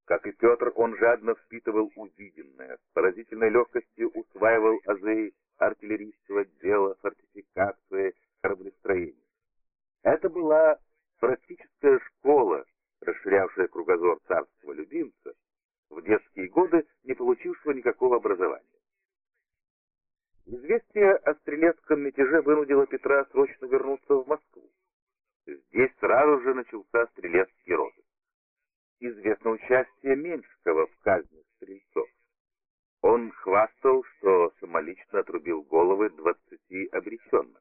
Как и Петр, он жадно впитывал увиденное, с поразительной легкостью усваивал азы артиллерийского дела, фортификации, кораблестроения. Это была практическая школа, расширявшая кругозор царского любимца, в детские годы не получившего никакого образования. Известие о стрелецком мятеже вынудило Петра срочно вернуться в Москву. Здесь сразу же начался стрелецкий розыск. Известно участие Меньшикова в казни стрельцов. Он хвастал, что самолично отрубил головы 20 обреченным.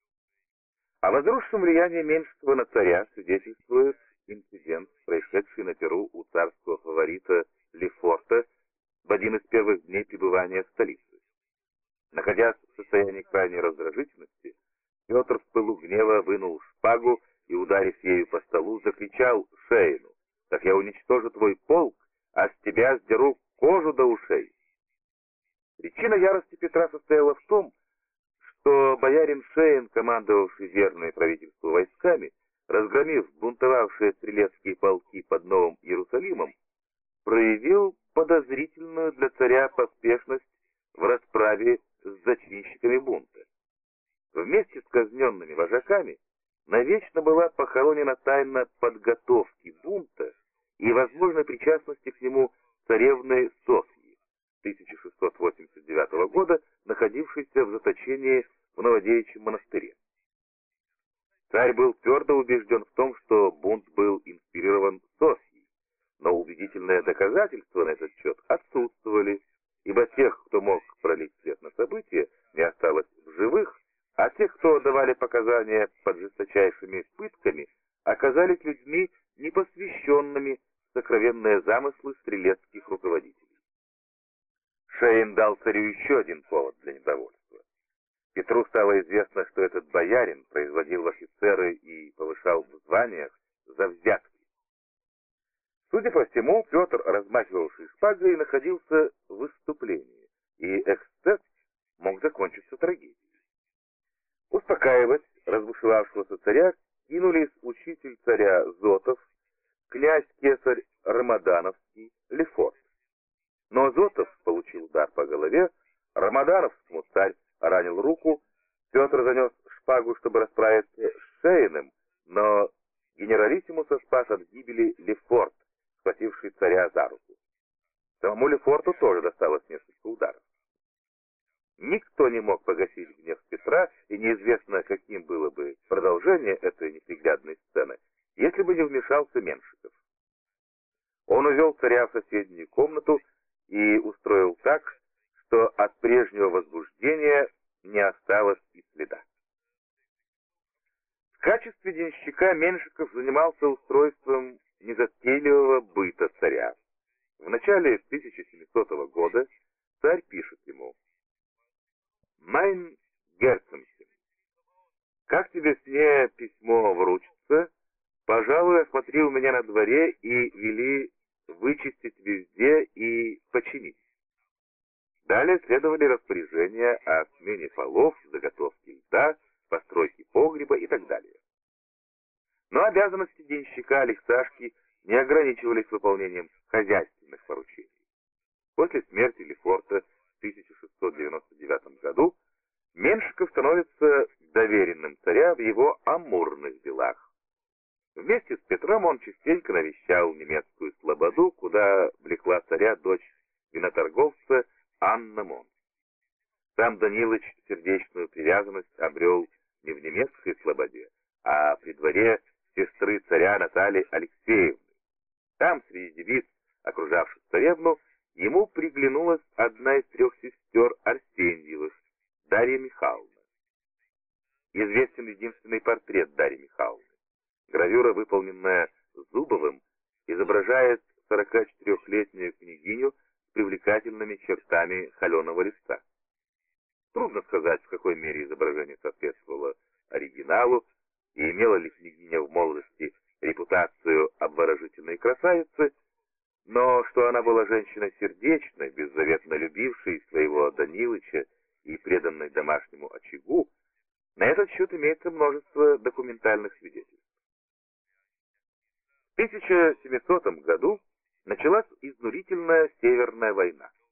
О возросшем влиянии Меньшикова на царя свидетельствует инцидент, происшедший на перу у царского фаворита Лефорта в один из первых дней пребывания в столице. Находясь в состоянии крайней раздражительности, Петр в пылу гнева вынул шпагу и, ударив ею по столу, закричал Шейну: «Так я уничтожу твой полк, а с тебя сдеру кожу до ушей». Причина ярости Петра состояла в том, что боярин Шейн, командовавший верными правительству войсками, разгромив бунтовавшие стрелецкие полки под Новым Иерусалимом, проявил подозрительную для царя поспешность в расправе с зачинщиками бунта. Вместе с казненными вожаками навечно была похоронена тайна подготовки бунта и возможной причастности к нему царевны Софьи, 1689 года, находившейся в заточении в Новодевичьем монастыре. Царь был твердо убежден в том, что бунт был инспирирован Софьей, но убедительные доказательства на этот счет отсутствовали, ибо тех, кто мог пролить свет на события, не осталось в живых, а те, кто давали показания под жесточайшими пытками, оказались людьми, непосвященными в сокровенные замыслы стрелецких руководителей. Шейн дал царю еще один повод для недовольства. Петру стало известно, что этот боярин производил в офицеры и повышал в званиях за взятки. Судя по всему, Петр, размахивавший шпагой, находился в выступлении, и эксцесс мог закончиться трагедией. Успокаивать разбушевавшегося царя кинулись учитель царя Зотов, князь-кесарь Рамадановский, Лефорт. Но Зотов получил удар по голове, Рамадановскому царь ранил руку, Петр занес шпагу, чтобы расправиться с Шейным, но генералиссимуса спас от гибели Лефорт, схвативший царя за руку. Самому Лефорту тоже досталось несколько ударов. Никто не мог погасить гнев Петра, и неизвестно, каким было бы продолжение этой неприглядной сцены, если бы не вмешался Меньшиков. Он увел царя в соседнюю комнату и устроил так, что от прежнего возбуждения не осталось и следа. В качестве денщика Меньшиков занимался устройством незатейливого быта царя. В начале 1700 года царь пишет ему: «Майн Герценсен, как тебе с ней письмо вручится, пожалуй, осмотри у меня на дворе и вели вычистить везде и починить». Далее следовали распоряжения о смене полов, заготовке льда, постройке погреба и так далее. Но обязанности денщика Алексашки не ограничивались выполнением хозяйственных поручений. После смерти Лефорта в 1699 году Меньшиков становится доверенным царя в его амурных делах. Вместе с Петром он частенько навещал немецкую слободу, куда влекла царя дочь виноторговца Анна Мон. Сам Данилыч сердечную привязанность обрел не в немецкой слободе, а при дворе сестры царя Натальи Алексеевны. Там, среди девиц, окружавших царевну, ему приглянулась одна из 3 сестер Арсеньевых, Дарья Михайловна. Известен единственный портрет Дарьи Михайловны. Гравюра, выполненная Зубовым, изображает 44-летнюю княгиню с привлекательными чертами холеного листа. Трудно сказать, в какой мере изображение соответствовало оригиналу, и имела ли княгиня в молодости репутацию обворожительной красавицы, но что она была женщиной сердечной, беззаветно любившей своего Данилыча и преданной домашнему очагу, на этот счет имеется множество документальных свидетельств. В 1700 году Началась изнурительная Северная война.